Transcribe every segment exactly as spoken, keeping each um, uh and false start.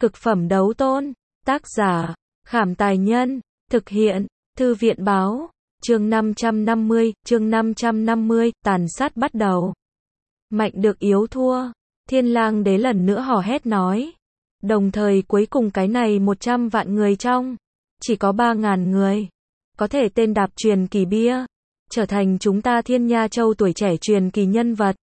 Cực phẩm đấu tôn. Tác giả, Khảm Tài Nhân. Thực hiện, Thư viện Báo. Chương năm trăm năm mươi, chương năm trăm năm mươi, tàn sát bắt đầu. Mạnh được yếu thua. Thiên Lang Đế lần nữa hò hét nói. Đồng thời cuối cùng cái này một trăm vạn người trong, chỉ có ba ngàn người, có thể tên đạp truyền kỳ bia, trở thành chúng ta Thiên Nha Châu tuổi trẻ truyền kỳ nhân vật.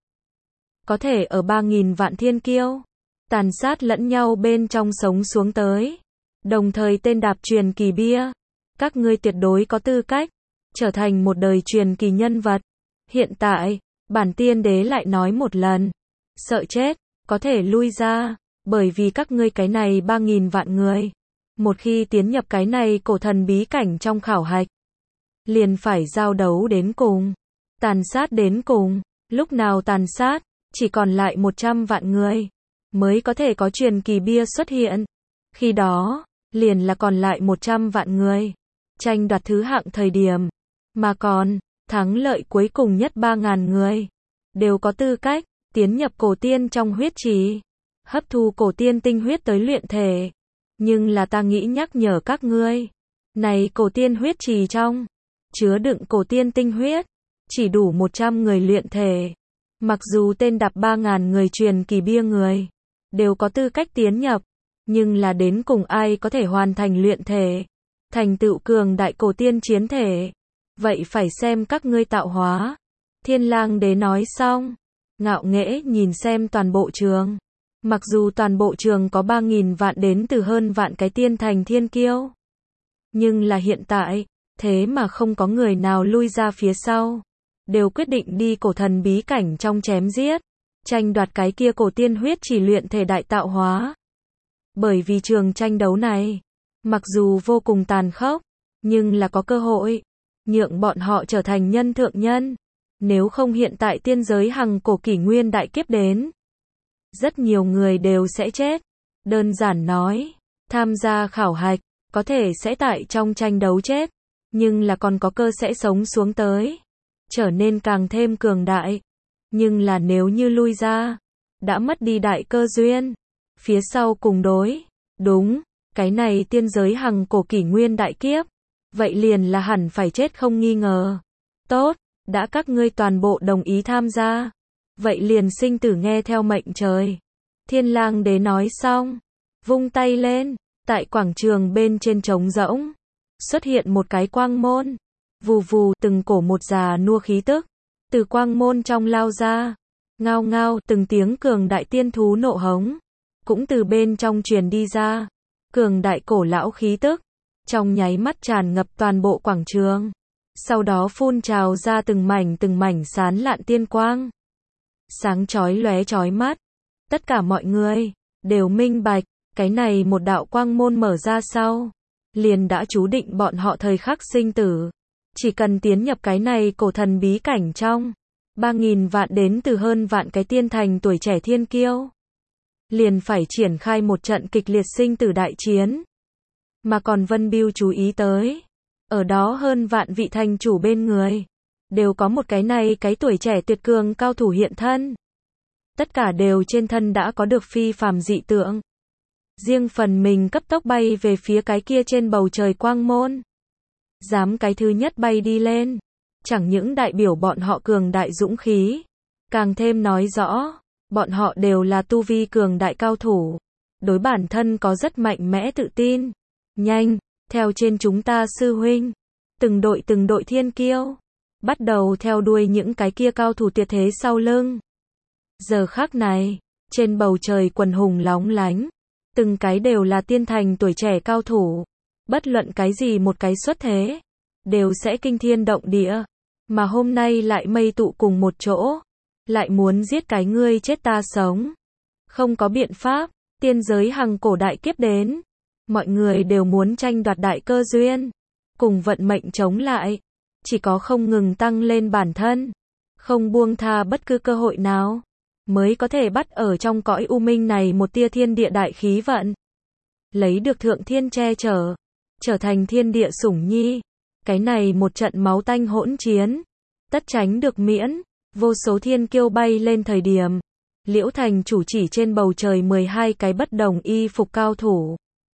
Có thể ở ba nghìn vạn thiên kiêu, tàn sát lẫn nhau bên trong sống xuống tới. Đồng thời tên đạp truyền kỳ bia, các ngươi tuyệt đối có tư cách, trở thành một đời truyền kỳ nhân vật. Hiện tại, bản tiên đế lại nói một lần, sợ chết, có thể lui ra, bởi vì các ngươi cái này ba nghìn vạn người, một khi tiến nhập cái này cổ thần bí cảnh trong khảo hạch, liền phải giao đấu đến cùng, tàn sát đến cùng. Lúc nào tàn sát, chỉ còn lại một trăm vạn người, mới có thể có truyền kỳ bia xuất hiện. Khi đó, liền là còn lại một trăm vạn người, tranh đoạt thứ hạng thời điểm. Mà còn, thắng lợi cuối cùng nhất ba ngàn người, đều có tư cách, tiến nhập cổ tiên trong huyết trì, hấp thu cổ tiên tinh huyết tới luyện thể. Nhưng là ta nghĩ nhắc nhở các ngươi, này cổ tiên huyết trì trong, chứa đựng cổ tiên tinh huyết, chỉ đủ một trăm người luyện thể. Mặc dù tên đạp ba ngàn người truyền kỳ bia người, đều có tư cách tiến nhập, nhưng là đến cùng ai có thể hoàn thành luyện thể, thành tựu cường đại cổ tiên chiến thể, vậy phải xem các ngươi tạo hóa. Thiên Lang Đế nói xong, ngạo nghễ nhìn xem toàn bộ trường. Mặc dù toàn bộ trường có ba nghìn vạn đến từ hơn vạn cái tiên thành thiên kiêu, nhưng là hiện tại, thế mà không có người nào lui ra phía sau, đều quyết định đi cổ thần bí cảnh trong chém giết, tranh đoạt cái kia cổ tiên huyết chỉ luyện thể đại tạo hóa. Bởi vì trường tranh đấu này, mặc dù vô cùng tàn khốc, nhưng là có cơ hội, nhượng bọn họ trở thành nhân thượng nhân. Nếu không hiện tại tiên giới hằng cổ kỷ nguyên đại kiếp đến, rất nhiều người đều sẽ chết. Đơn giản nói, tham gia khảo hạch, có thể sẽ tại trong tranh đấu chết, nhưng là còn có cơ sẽ sống xuống tới, trở nên càng thêm cường đại. Nhưng là nếu như lui ra, đã mất đi đại cơ duyên, phía sau cùng đối, đúng, cái này tiên giới hằng cổ kỷ nguyên đại kiếp, vậy liền là hẳn phải chết không nghi ngờ. Tốt, đã các ngươi toàn bộ đồng ý tham gia, vậy liền sinh tử nghe theo mệnh trời. Thiên Lang Đế nói xong, vung tay lên, tại quảng trường bên trên trống rỗng, xuất hiện một cái quang môn. Vù vù, từng cổ một già nua khí tức, từ quang môn trong lao ra. Ngao ngao, từng tiếng cường đại tiên thú nộ hống, cũng từ bên trong truyền đi ra. Cường đại cổ lão khí tức, trong nháy mắt tràn ngập toàn bộ quảng trường. Sau đó phun trào ra từng mảnh từng mảnh sán lạn tiên quang. Sáng chói lóe chói mắt. Tất cả mọi người đều minh bạch, cái này một đạo quang môn mở ra sau, liền đã chú định bọn họ thời khắc sinh tử. Chỉ cần tiến nhập cái này cổ thần bí cảnh trong, ba nghìn vạn đến từ hơn vạn cái tiên thành tuổi trẻ thiên kiêu, liền phải triển khai một trận kịch liệt sinh tử đại chiến. Mà còn Vân Bưu chú ý tới, ở đó hơn vạn vị thành chủ bên người, đều có một cái này cái tuổi trẻ tuyệt cường cao thủ hiện thân. Tất cả đều trên thân đã có được phi phàm dị tượng. Riêng phần mình cấp tốc bay về phía cái kia trên bầu trời quang môn. Dám cái thứ nhất bay đi lên, chẳng những đại biểu bọn họ cường đại dũng khí, càng thêm nói rõ, bọn họ đều là tu vi cường đại cao thủ, đối bản thân có rất mạnh mẽ tự tin. Nhanh, theo trên chúng ta sư huynh, từng đội từng đội thiên kiêu, bắt đầu theo đuôi những cái kia cao thủ tuyệt thế sau lưng. Giờ khắc này, trên bầu trời quần hùng lóng lánh, từng cái đều là tiên thành tuổi trẻ cao thủ, bất luận cái gì một cái xuất thế, đều sẽ kinh thiên động địa, mà hôm nay lại mây tụ cùng một chỗ, lại muốn giết cái ngươi chết ta sống. Không có biện pháp, tiên giới hằng cổ đại kiếp đến, mọi người đều muốn tranh đoạt đại cơ duyên, cùng vận mệnh chống lại, chỉ có không ngừng tăng lên bản thân, không buông tha bất cứ cơ hội nào, mới có thể bắt ở trong cõi u minh này một tia thiên địa đại khí vận, lấy được thượng thiên che chở, trở thành thiên địa sủng nhi. Cái này một trận máu tanh hỗn chiến, tất tránh được miễn, vô số thiên kiêu bay lên thời điểm, Liễu thành chủ chỉ trên bầu trời mười hai cái bất đồng y phục cao thủ.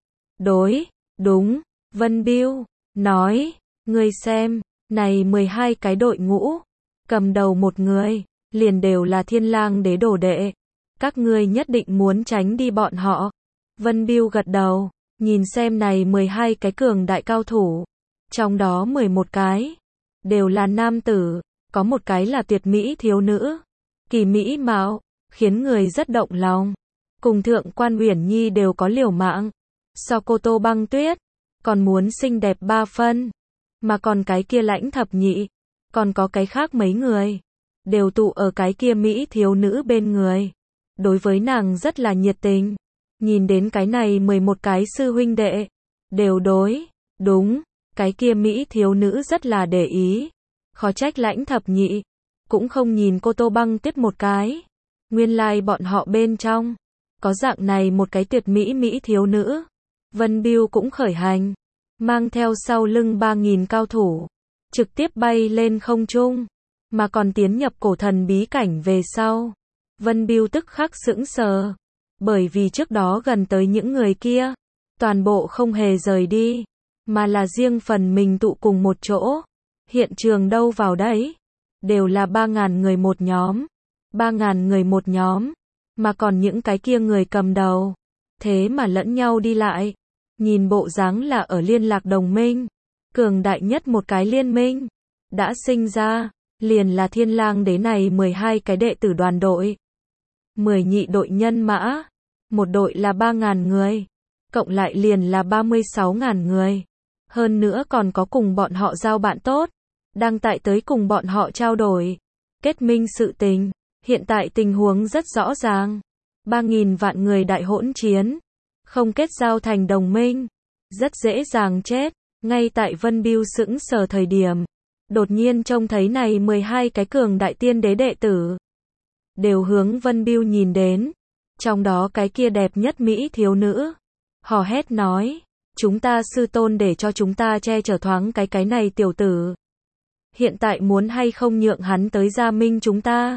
Đối, đúng, Vân Biêu, nói, ngươi xem, này mười hai cái đội ngũ, cầm đầu một người, liền đều là Thiên Lang Đế đồ đệ. Các ngươi nhất định muốn tránh đi bọn họ. Vân Biêu gật đầu, nhìn xem này mười hai cái cường đại cao thủ. Trong đó mười một cái, đều là nam tử, có một cái là tuyệt mỹ thiếu nữ. Kỳ mỹ mạo, khiến người rất động lòng. Cùng Thượng Quan Uyển Nhi đều có liều mạng. So Cô Tô Băng Tuyết, còn muốn xinh đẹp ba phân. Mà còn cái kia Lãnh Thập Nhị, còn có cái khác mấy người, đều tụ ở cái kia mỹ thiếu nữ bên người. Đối với nàng rất là nhiệt tình. Nhìn đến cái này mười một cái sư huynh đệ, đều đối, đúng, cái kia mỹ thiếu nữ rất là để ý. Khó trách Lãnh Thập Nhị, cũng không nhìn Cô Tô Băng Tuyết một cái. Nguyên lai like bọn họ bên trong, có dạng này một cái tuyệt mỹ mỹ thiếu nữ. Vân Biêu cũng khởi hành, mang theo sau lưng ba nghìn cao thủ, trực tiếp bay lên không trung, mà còn tiến nhập cổ thần bí cảnh về sau. Vân Biêu tức khắc sững sờ, bởi vì trước đó gần tới những người kia, toàn bộ không hề rời đi, mà là riêng phần mình tụ cùng một chỗ. Hiện trường đâu vào đấy, đều là ba ngàn người một nhóm, ba ngàn người một nhóm, mà còn những cái kia người cầm đầu, thế mà lẫn nhau đi lại, nhìn bộ dáng là ở liên lạc đồng minh, cường đại nhất một cái liên minh, đã sinh ra, liền là Thiên Lang Đế này mười hai cái đệ tử đoàn đội. mười nhị đội nhân mã, một đội là ba ngàn người, cộng lại liền là ba mươi sáu ngàn người. Hơn nữa còn có cùng bọn họ giao bạn tốt, đang tại tới cùng bọn họ trao đổi, kết minh sự tình. Hiện tại tình huống rất rõ ràng, ba nghìn vạn người đại hỗn chiến, không kết giao thành đồng minh, rất dễ dàng chết. Ngay tại Vân Biêu sững sờ thời điểm, đột nhiên trông thấy này mười hai cái cường đại tiên đế đệ tử, đều hướng Vân Biêu nhìn đến, trong đó cái kia đẹp nhất mỹ thiếu nữ, hò hét nói, chúng ta sư tôn để cho chúng ta che chở thoáng cái cái này tiểu tử. Hiện tại muốn hay không nhượng hắn tới gia minh chúng ta.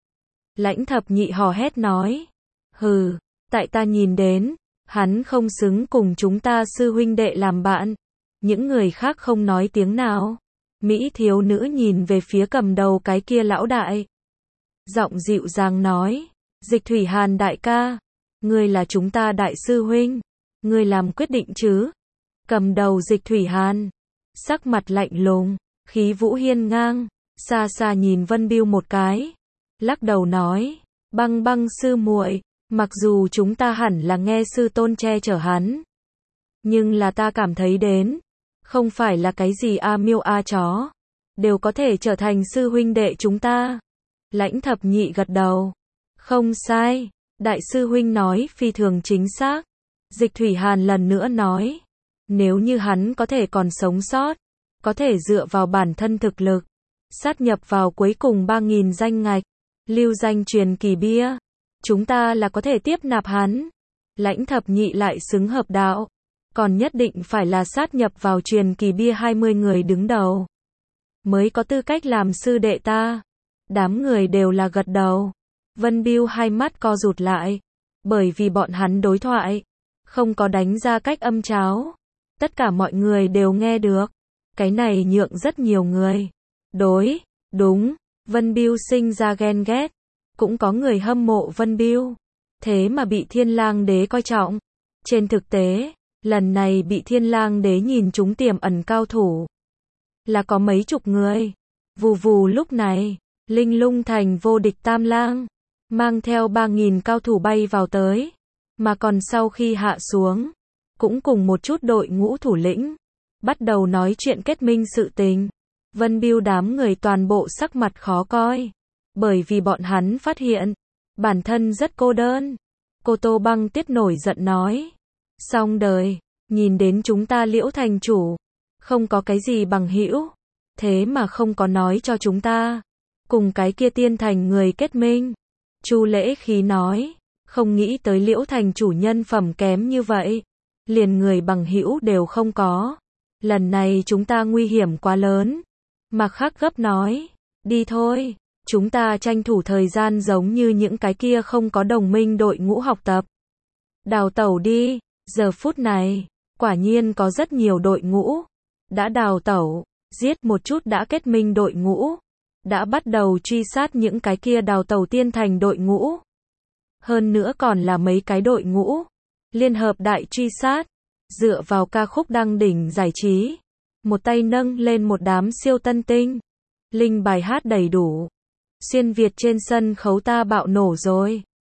Lãnh Thập Nhị hò hét nói, hừ, tại ta nhìn đến, hắn không xứng cùng chúng ta sư huynh đệ làm bạn. Những người khác không nói tiếng nào. Mỹ thiếu nữ nhìn về phía cầm đầu cái kia lão đại, giọng dịu dàng nói, Dịch Thủy Hàn đại ca, ngươi là chúng ta đại sư huynh, ngươi làm quyết định chứ. Cầm đầu Dịch Thủy Hàn, sắc mặt lạnh lùng, khí vũ hiên ngang, xa xa nhìn Vân Biêu một cái, lắc đầu nói, Băng Băng sư muội, mặc dù chúng ta hẳn là nghe sư tôn che chở hắn, nhưng là ta cảm thấy đến, không phải là cái gì a miêu a chó, đều có thể trở thành sư huynh đệ chúng ta. Lãnh Thập Nhị gật đầu, không sai, đại sư huynh nói phi thường chính xác. Dịch Thủy Hàn lần nữa nói, nếu như hắn có thể còn sống sót, có thể dựa vào bản thân thực lực, sát nhập vào cuối cùng ba nghìn danh ngạch, lưu danh truyền kỳ bia, chúng ta là có thể tiếp nạp hắn. Lãnh Thập Nhị lại xứng hợp đạo, còn nhất định phải là sát nhập vào truyền kỳ bia hai mươi người đứng đầu, mới có tư cách làm sư đệ ta. Đám người đều là gật đầu. Vân Biêu hai mắt co rụt lại, bởi vì bọn hắn đối thoại, không có đánh ra cách âm cháo. Tất cả mọi người đều nghe được. Cái này nhượng rất nhiều người. Đối, đúng, Vân Biêu sinh ra ghen ghét. Cũng có người hâm mộ Vân Biêu. Thế mà bị Thiên Lang Đế coi trọng. Trên thực tế, lần này bị Thiên Lang Đế nhìn trúng tiềm ẩn cao thủ, là có mấy chục người. Vù vù lúc này, Linh Lung Thành vô địch Tam Lang, mang theo ba nghìn cao thủ bay vào tới. Mà còn sau khi hạ xuống, cũng cùng một chút đội ngũ thủ lĩnh, bắt đầu nói chuyện kết minh sự tình. Vân Biêu đám người toàn bộ sắc mặt khó coi, bởi vì bọn hắn phát hiện, bản thân rất cô đơn. Cô Tô Băng Tuyết nổi giận nói, xong đời, nhìn đến chúng ta Liễu thành chủ, không có cái gì bằng hữu, thế mà không có nói cho chúng ta, cùng cái kia tiên thành người kết minh. Chu Lễ Khí nói, không nghĩ tới Liễu thành chủ nhân phẩm kém như vậy, liền người bằng hữu đều không có. Lần này chúng ta nguy hiểm quá lớn. Mạc Khắc gấp nói, đi thôi, Chúng ta tranh thủ thời gian giống như những cái kia không có đồng minh đội ngũ học tập. Đào tẩu đi, giờ phút này, quả nhiên có rất nhiều đội ngũ đã đào tẩu, giết một chút đã kết minh đội ngũ, đã bắt đầu truy sát những cái kia đào tẩu tiên thành đội ngũ. Hơn nữa còn là mấy cái đội ngũ liên hợp đại truy sát, dựa vào ca khúc đăng đỉnh giải trí, một tay nâng lên một đám siêu tân tinh, linh bài hát đầy đủ. Xuyên Việt trên sân khấu ta bạo nổ rồi.